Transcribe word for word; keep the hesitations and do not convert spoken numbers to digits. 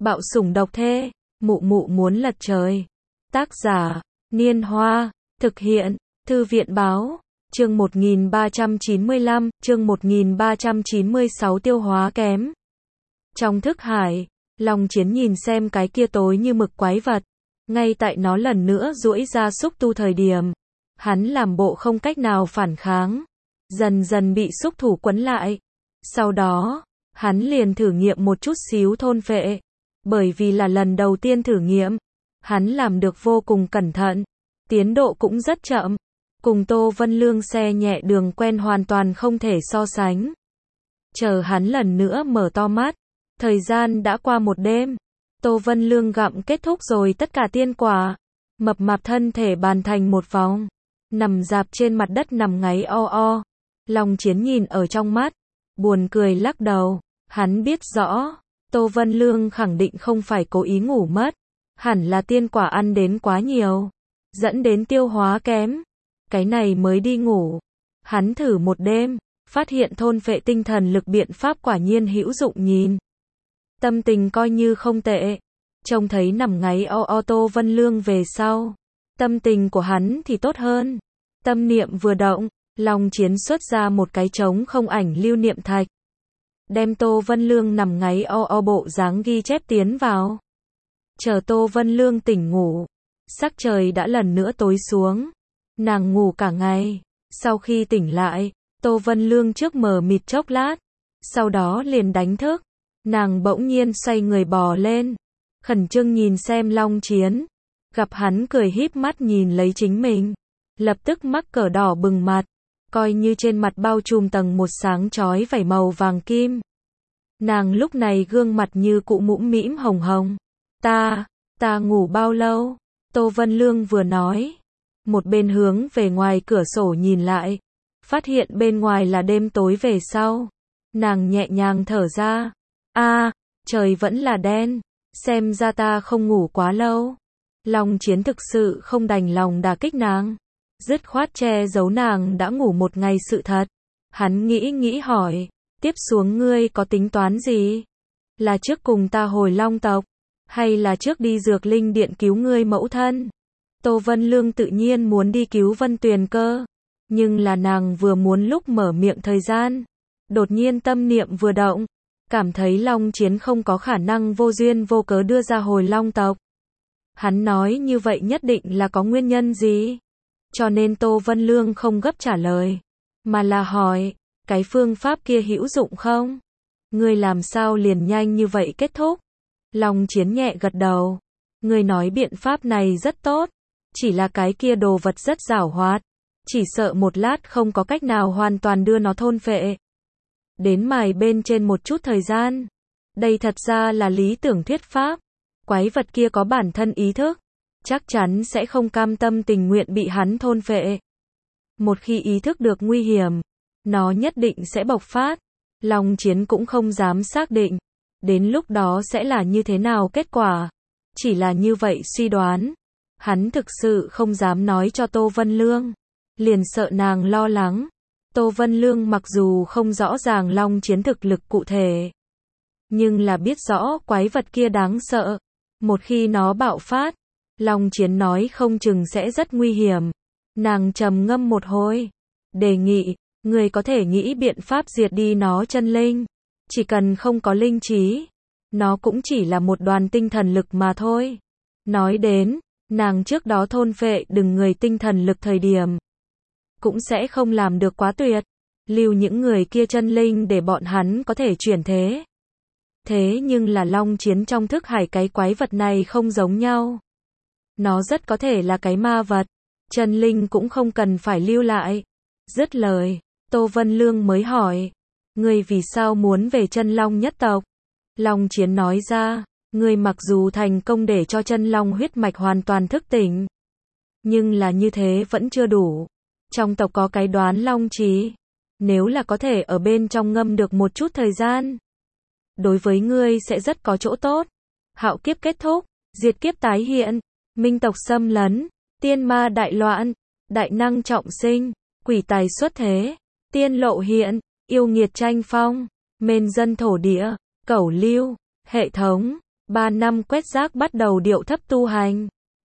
Bạo sủng độc thê, mụ mụ muốn lật trời. Tác giả, Niên Hoa, thực hiện, Thư viện báo, chương một nghìn ba trăm chín mươi lăm, chương một nghìn ba trăm chín mươi sáu tiêu hóa kém. Trong thức hải, Long Chiến nhìn xem cái kia tối như mực quái vật, ngay tại nó lần nữa duỗi ra xúc tu thời điểm, hắn làm bộ không cách nào phản kháng, dần dần bị xúc thủ quấn lại. Sau đó, hắn liền thử nghiệm một chút xíu thôn phệ, bởi vì là lần đầu tiên thử nghiệm, hắn làm được vô cùng cẩn thận, tiến độ cũng rất chậm, cùng Tô Vân Lương xe nhẹ đường quen hoàn toàn không thể so sánh. Chờ hắn lần nữa mở to mắt, thời gian đã qua một đêm, Tô Vân Lương gặm kết thúc rồi tất cả tiên quả, mập mạp thân thể bàn thành một vòng, nằm dạp trên mặt đất nằm ngáy o o. Long Chiến nhìn ở trong mắt, buồn cười lắc đầu, hắn biết rõ, Tô Vân Lương khẳng định không phải cố ý ngủ mất, hẳn là tiên quả ăn đến quá nhiều, dẫn đến tiêu hóa kém, cái này mới đi ngủ. Hắn thử một đêm, phát hiện thôn phệ tinh thần lực biện pháp quả nhiên hữu dụng nhìn. Tâm tình coi như không tệ, trông thấy nằm ngáy o o Tô Vân Lương về sau, tâm tình của hắn thì tốt hơn. Tâm niệm vừa động, Long Chiến xuất ra một cái trống không ảnh lưu niệm thạch, đem Tô Vân Lương nằm ngáy o o bộ dáng ghi chép tiến vào. Chờ Tô Vân Lương tỉnh ngủ, sắc trời đã lần nữa tối xuống, nàng ngủ cả ngày. Sau khi tỉnh lại, Tô Vân Lương trước mờ mịt chốc lát, sau đó liền đánh thức. Nàng bỗng nhiên xoay người bò lên, khẩn trương nhìn xem Long Chiến, gặp hắn cười híp mắt nhìn lấy chính mình, lập tức mắc cỡ đỏ bừng mặt, coi như trên mặt bao trùm tầng một sáng chói vảy màu vàng kim. Nàng lúc này gương mặt như cụ mũm mĩm hồng hồng. Ta, ta ngủ bao lâu? Tô Vân Lương vừa nói, một bên hướng về ngoài cửa sổ nhìn lại, phát hiện bên ngoài là đêm tối về sau. Nàng nhẹ nhàng thở ra, a, à, trời vẫn là đen, xem ra ta không ngủ quá lâu. Long Chiến thực sự không đành lòng đả kích nàng, dứt khoát che giấu nàng đã ngủ một ngày sự thật. Hắn nghĩ nghĩ hỏi, tiếp xuống ngươi có tính toán gì? Là trước cùng ta hồi Long tộc, hay là trước đi Dược Linh Điện cứu ngươi mẫu thân? Tô Vân Lương tự nhiên muốn đi cứu Vân Tuyền Cơ, nhưng là nàng vừa muốn lúc mở miệng thời gian, đột nhiên tâm niệm vừa động, cảm thấy Long Chiến không có khả năng vô duyên vô cớ đưa ra hồi Long tộc. Hắn nói như vậy nhất định là có nguyên nhân gì? Cho nên Tô Vân Lương không gấp trả lời, mà là hỏi, cái phương pháp kia hữu dụng không? Ngươi làm sao liền nhanh như vậy kết thúc? Long Chiến nhẹ gật đầu, ngươi nói biện pháp này rất tốt, chỉ là cái kia đồ vật rất giảo hoạt, chỉ sợ một lát không có cách nào hoàn toàn đưa nó thôn phệ. Đến mài bên trên một chút thời gian. Đây thật ra là lý tưởng thuyết pháp. Quái vật kia có bản thân ý thức, chắc chắn sẽ không cam tâm tình nguyện bị hắn thôn phệ. Một khi ý thức được nguy hiểm, nó nhất định sẽ bộc phát. Long Chiến cũng không dám xác định, đến lúc đó sẽ là như thế nào kết quả. Chỉ là như vậy suy đoán. Hắn thực sự không dám nói cho Tô Vân Lương, liền sợ nàng lo lắng. Tô Vân Lương mặc dù không rõ ràng Long Chiến thực lực cụ thể, nhưng là biết rõ quái vật kia đáng sợ. Một khi nó bạo phát, Long Chiến nói không chừng sẽ rất nguy hiểm. Nàng trầm ngâm một hồi, đề nghị, người có thể nghĩ biện pháp diệt đi nó chân linh. Chỉ cần không có linh trí, nó cũng chỉ là một đoàn tinh thần lực mà thôi. Nói đến, nàng trước đó thôn phệ đừng người tinh thần lực thời điểm, cũng sẽ không làm được quá tuyệt, lưu những người kia chân linh để bọn hắn có thể chuyển thế. Thế nhưng là Long Chiến trong thức hải cái quái vật này không giống nhau. Nó rất có thể là cái ma vật, chân linh cũng không cần phải lưu lại. Dứt lời, Tô Vân Lương mới hỏi, ngươi vì sao muốn về chân long nhất tộc? Long Chiến nói ra, ngươi mặc dù thành công để cho chân long huyết mạch hoàn toàn thức tỉnh, nhưng là như thế vẫn chưa đủ. Trong tộc có cái đoán long trí, nếu là có thể ở bên trong ngâm được một chút thời gian, đối với ngươi sẽ rất có chỗ tốt. Hạo kiếp kết thúc, diệt kiếp tái hiện, minh tộc xâm lấn, tiên ma đại loạn, đại năng trọng sinh, quỷ tài xuất thế, tiên lộ hiện, yêu nghiệt tranh phong, mên dân thổ địa, cẩu lưu, hệ thống, Ba năm quét rác bắt đầu điệu thấp tu hành.